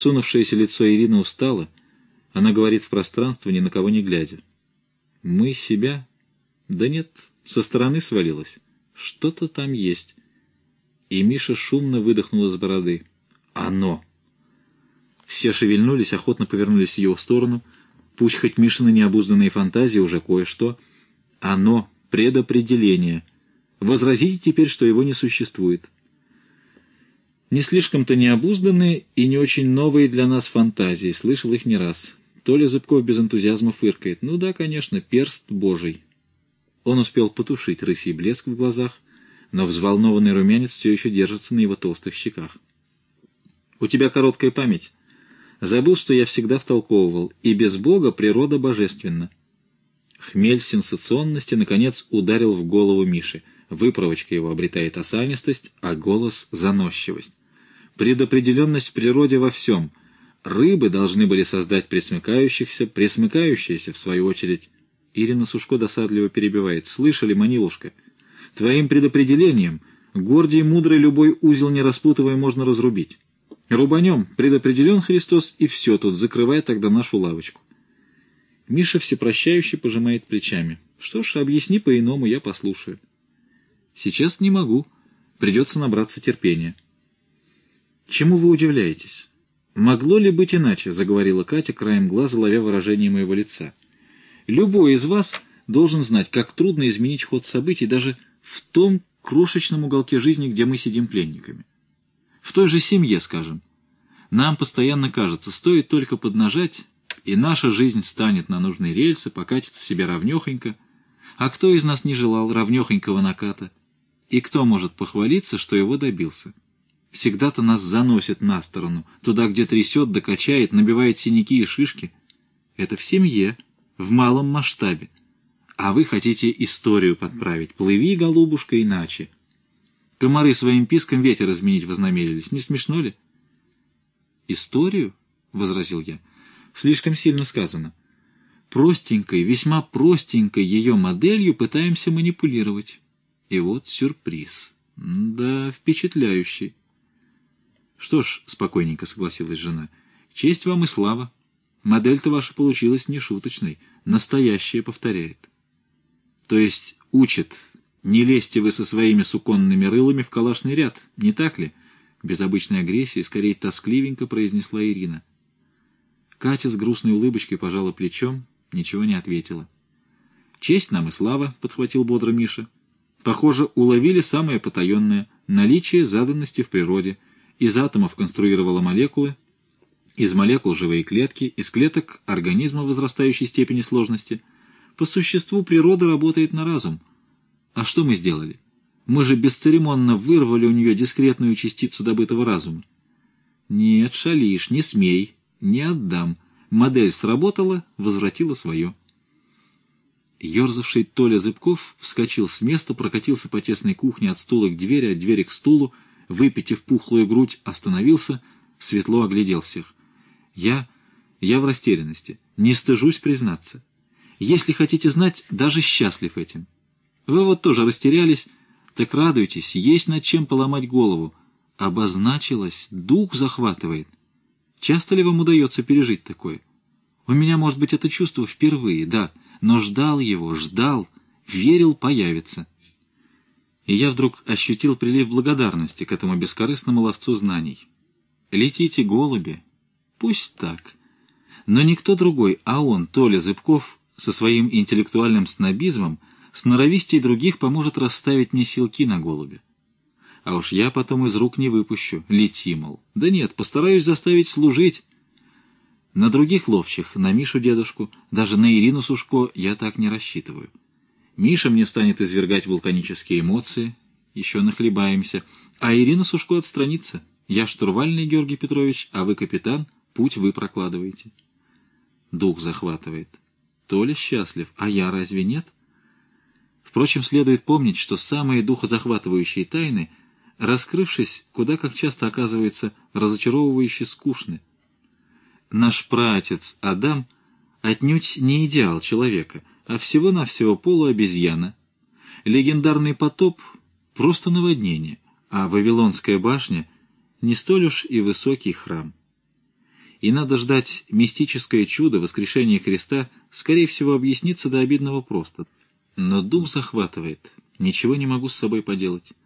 Сунувшееся лицо Ирины устало. Она говорит в пространство, ни на кого не глядя. «Мы себя?» «Да нет, со стороны свалилось. Что-то там есть». И Миша шумно выдохнул из бороды. «Оно!» Все шевельнулись, охотно повернулись в его сторону. Пусть хоть Мишины необузданные фантазии уже кое-что. «Оно! Предопределение! Возразите теперь, что его не существует». Не слишком-то необузданные и не очень новые для нас фантазии, слышал их не раз. Толя Зыбков без энтузиазма фыркает. Ну да, конечно, перст Божий. Он успел потушить рысий блеск в глазах, но взволнованный румянец все еще держится на его толстых щеках. «У тебя короткая память. Забыл, что я всегда втолковывал. И без Бога природа божественна». Хмель сенсационности, наконец, ударил в голову Миши. Выправочка его обретает осанистость, а голос — заносчивость. Предопределенность в природе во всем. Рыбы должны были создать пресмыкающихся, пресмыкающиеся, в свою очередь. Ирина Сушко досадливо перебивает. «Слышали, Манилушка? Твоим предопределением гордий мудрый любой узел не распутывая можно разрубить. Рубанем предопределен Христос, и все тут, закрывай тогда нашу лавочку». Миша всепрощающе пожимает плечами. «Что ж, объясни по-иному, я послушаю». «Сейчас не могу. Придется набраться терпения». «Чему вы удивляетесь? Могло ли быть иначе?» — заговорила Катя, краем глаза ловя выражение моего лица. «Любой из вас должен знать, как трудно изменить ход событий даже в том крошечном уголке жизни, где мы сидим пленниками. В той же семье, скажем. Нам постоянно кажется, стоит только поднажать, и наша жизнь станет на нужные рельсы, покатится себе ровнёхонько. А кто из нас не желал ровнёхонького наката? И кто может похвалиться, что его добился? Всегда-то нас заносит на сторону, туда, где трясет, докачает, набивает синяки и шишки. Это в семье, в малом масштабе. А вы хотите историю подправить. Плыви, голубушка, иначе. Комары своим писком ветер изменить вознамерились. Не смешно ли?» «Историю?» — возразил я. «Слишком сильно сказано. Простенькой, весьма простенькой ее моделью пытаемся манипулировать. И вот сюрприз. Да, впечатляющий». «Что ж», — спокойненько согласилась жена, — «честь вам и слава. Модель-то ваша получилась нешуточной, настоящая повторяет». «То есть учит, не лезьте вы со своими суконными рылами в калашный ряд, не так ли?» Без обычной агрессии, скорее тоскливенько произнесла Ирина. Катя с грустной улыбочкой пожала плечом, ничего не ответила. «Честь нам и слава», — подхватил бодро Миша. «Похоже, уловили самое потаенное — наличие заданности в природе. Из атомов конструировала молекулы, из молекул — живые клетки, из клеток — организмы возрастающей степени сложности. По существу природа работает на разум. А что мы сделали? Мы же бесцеремонно вырвали у нее дискретную частицу добытого разума. Нет, шалишь, не смей, не отдам. Модель сработала, возвратила свое». Ёрзавший Толя Зыбков вскочил с места, прокатился по тесной кухне от стула к двери, от двери к стулу, выпитив пухлую грудь, остановился, светло оглядел всех. Я в растерянности, не стыжусь признаться. Если хотите знать, даже счастлив этим. Вы вот тоже растерялись, так радуйтесь, есть над чем поломать голову. Обозначилось, дух захватывает. Часто ли вам удается пережить такое? У меня, может быть, это чувство впервые, да, но ждал его, ждал, верил, появится. И я вдруг ощутил прилив благодарности к этому бескорыстному ловцу знаний. Летите, голуби. Пусть так. Но никто другой, а он, Толя Зыбков, со своим интеллектуальным снобизмом, сноровистей других поможет расставить мне силки на голубе. А уж я потом из рук не выпущу. Лети, мол. Да нет, постараюсь заставить служить. На других ловчих, на Мишу дедушку, даже на Ирину Сушко я так не рассчитываю. Миша мне станет извергать вулканические эмоции, еще нахлебаемся, а Ирина Сушко отстранится. Я штурвальный, Георгий Петрович, а вы капитан, путь вы прокладываете. Дух захватывает. Толя счастлив, а я разве нет? Впрочем, следует помнить, что самые духозахватывающие тайны, раскрывшись, куда как часто оказываются разочаровывающе скучны. Наш праотец Адам отнюдь не идеал человека, а всего-навсего полуобезьяна. Легендарный потоп — просто наводнение, а Вавилонская башня — не столь уж и высокий храм. и надо ждать мистическое чудо воскрешения Христа, скорее всего, объяснится до обидного просто. Но дух захватывает, ничего не могу с собой поделать.